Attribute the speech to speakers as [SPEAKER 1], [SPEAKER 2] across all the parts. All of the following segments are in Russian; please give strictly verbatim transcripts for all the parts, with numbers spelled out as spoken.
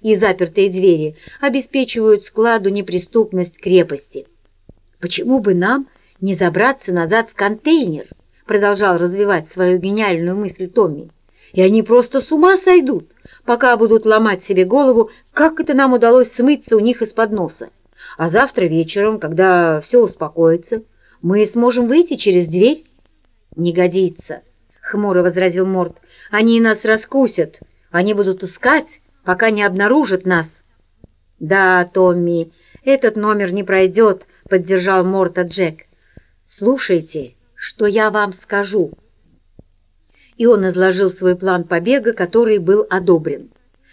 [SPEAKER 1] и запертые двери обеспечивают складу неприступность крепости. «Почему бы нам не забраться назад в контейнер?» — продолжал развивать свою гениальную мысль Томми. «И они просто с ума сойдут, пока будут ломать себе голову, как это нам удалось смыться у них из-под носа. А завтра вечером, когда все успокоится, мы сможем выйти через дверь». «Не годится», — хмуро возразил Морт. «Они нас раскусят. Они будут искать, пока не обнаружат нас». «Да, Томми, этот номер не пройдет», — поддержал Морта Джек. «Слушайте, что я вам скажу». И он изложил свой план побега, который был одобрен.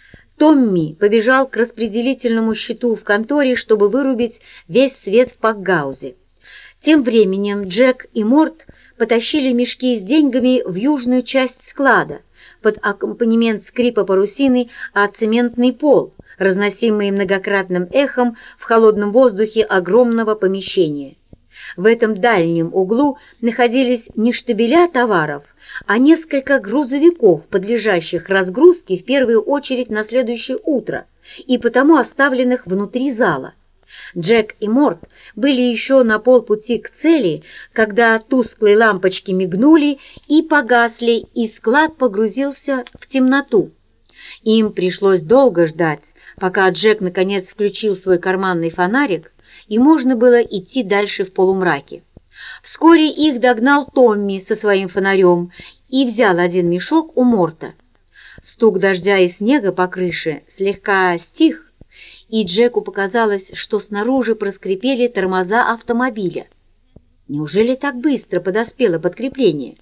[SPEAKER 1] Томми побежал к распределительному щиту в конторе, чтобы вырубить весь свет в пакгаузе. Тем временем Джек и Морт потащили мешки с деньгами в южную часть склада под аккомпанемент скрипа парусины о цементный пол, разносимый многократным эхом в холодном воздухе огромного помещения. В этом дальнем углу находились не штабеля товаров, а несколько грузовиков, подлежащих разгрузке в первую очередь на следующее утро и потому оставленных внутри зала. Джек и Морт были еще на полпути к цели, когда тусклые лампочки мигнули и погасли, и склад погрузился в темноту. Им пришлось долго ждать, пока Джек наконец включил свой карманный фонарик, и можно было идти дальше в полумраке. Вскоре их догнал Томми со своим фонарем и взял один мешок у Морта. Стук дождя и снега по крыше слегка стих, и Джеку показалось, что снаружи проскрипели тормоза автомобиля. Неужели так быстро подоспело подкрепление?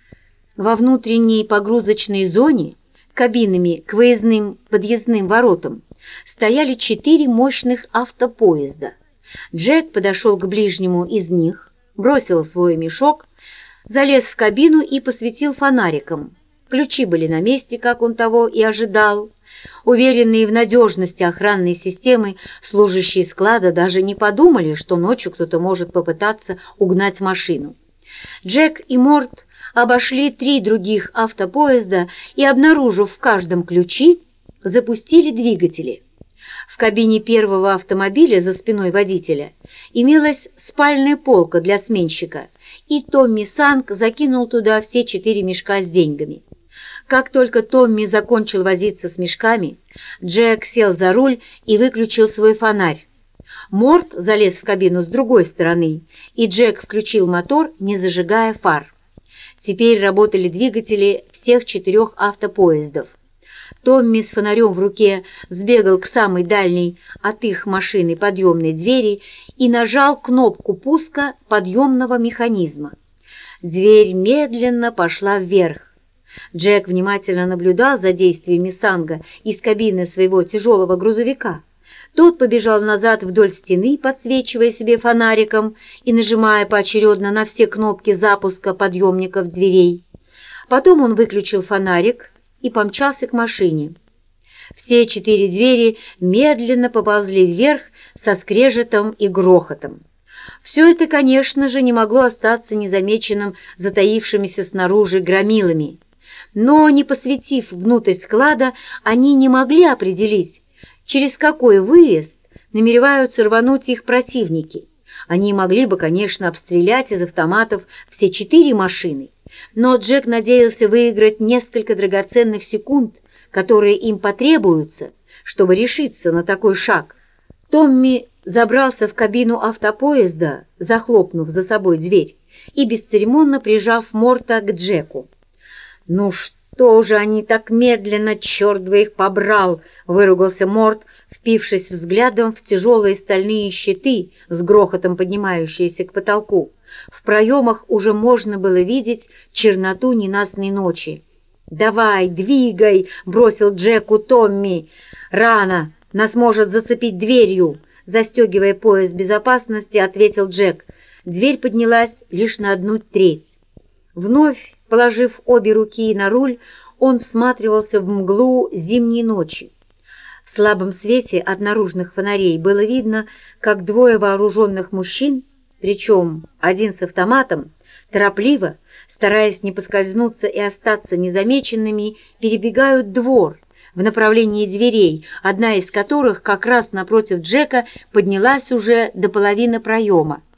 [SPEAKER 1] Во внутренней погрузочной зоне, кабинами к выездным подъездным воротам, стояли четыре мощных автопоезда. Джек подошел к ближнему из них, бросил свой мешок, залез в кабину и посветил фонариком. Ключи были на месте, как он того и ожидал. Уверенные в надежности охранной системы, служащие склада даже не подумали, что ночью кто-то может попытаться угнать машину. Джек и Морт обошли три других автопоезда и, обнаружив в каждом ключи, запустили двигатели. В кабине первого автомобиля за спиной водителя имелась спальная полка для сменщика, и Томми Санг закинул туда все четыре мешка с деньгами. Как только Томми закончил возиться с мешками, Джек сел за руль и выключил свой фонарь. Морт залез в кабину с другой стороны, и Джек включил мотор, не зажигая фар. Теперь работали двигатели всех четырех автопоездов. Томми с фонарем в руке сбегал к самой дальней от их машины подъемной двери и нажал кнопку пуска подъемного механизма. Дверь медленно пошла вверх. Джек внимательно наблюдал за действиями Санга из кабины своего тяжелого грузовика. Тот побежал назад вдоль стены, подсвечивая себе фонариком и нажимая поочередно на все кнопки запуска подъемников дверей. Потом он выключил фонарик и помчался к машине. Все четыре двери медленно поползли вверх со скрежетом и грохотом. Все это, конечно же, не могло остаться незамеченным затаившимися снаружи громилами. Но, не посветив внутрь склада, они не могли определить, через какой выезд намереваются рвануть их противники. Они могли бы, конечно, обстрелять из автоматов все четыре машины, но Джек надеялся выиграть несколько драгоценных секунд, которые им потребуются, чтобы решиться на такой шаг. Томми забрался в кабину автопоезда, захлопнув за собой дверь и бесцеремонно прижав Морта к Джеку. «Ну что же они так медленно, черт бы их побрал!» — выругался Морт, впившись взглядом в тяжелые стальные щиты, с грохотом поднимающиеся к потолку. В проемах уже можно было видеть черноту ненастной ночи. «Давай, двигай!» — бросил Джеку Томми. «Рано! Нас может зацепить дверью!» Застегивая пояс безопасности, ответил Джек. Дверь поднялась лишь на одну треть. Вновь, положив обе руки на руль, он всматривался в мглу зимней ночи. В слабом свете от наружных фонарей было видно, как двое вооруженных мужчин, причем один с автоматом, торопливо, стараясь не поскользнуться и остаться незамеченными, перебегают двор, в направлении дверей, одна из которых как раз напротив Джека поднялась уже до половины проема.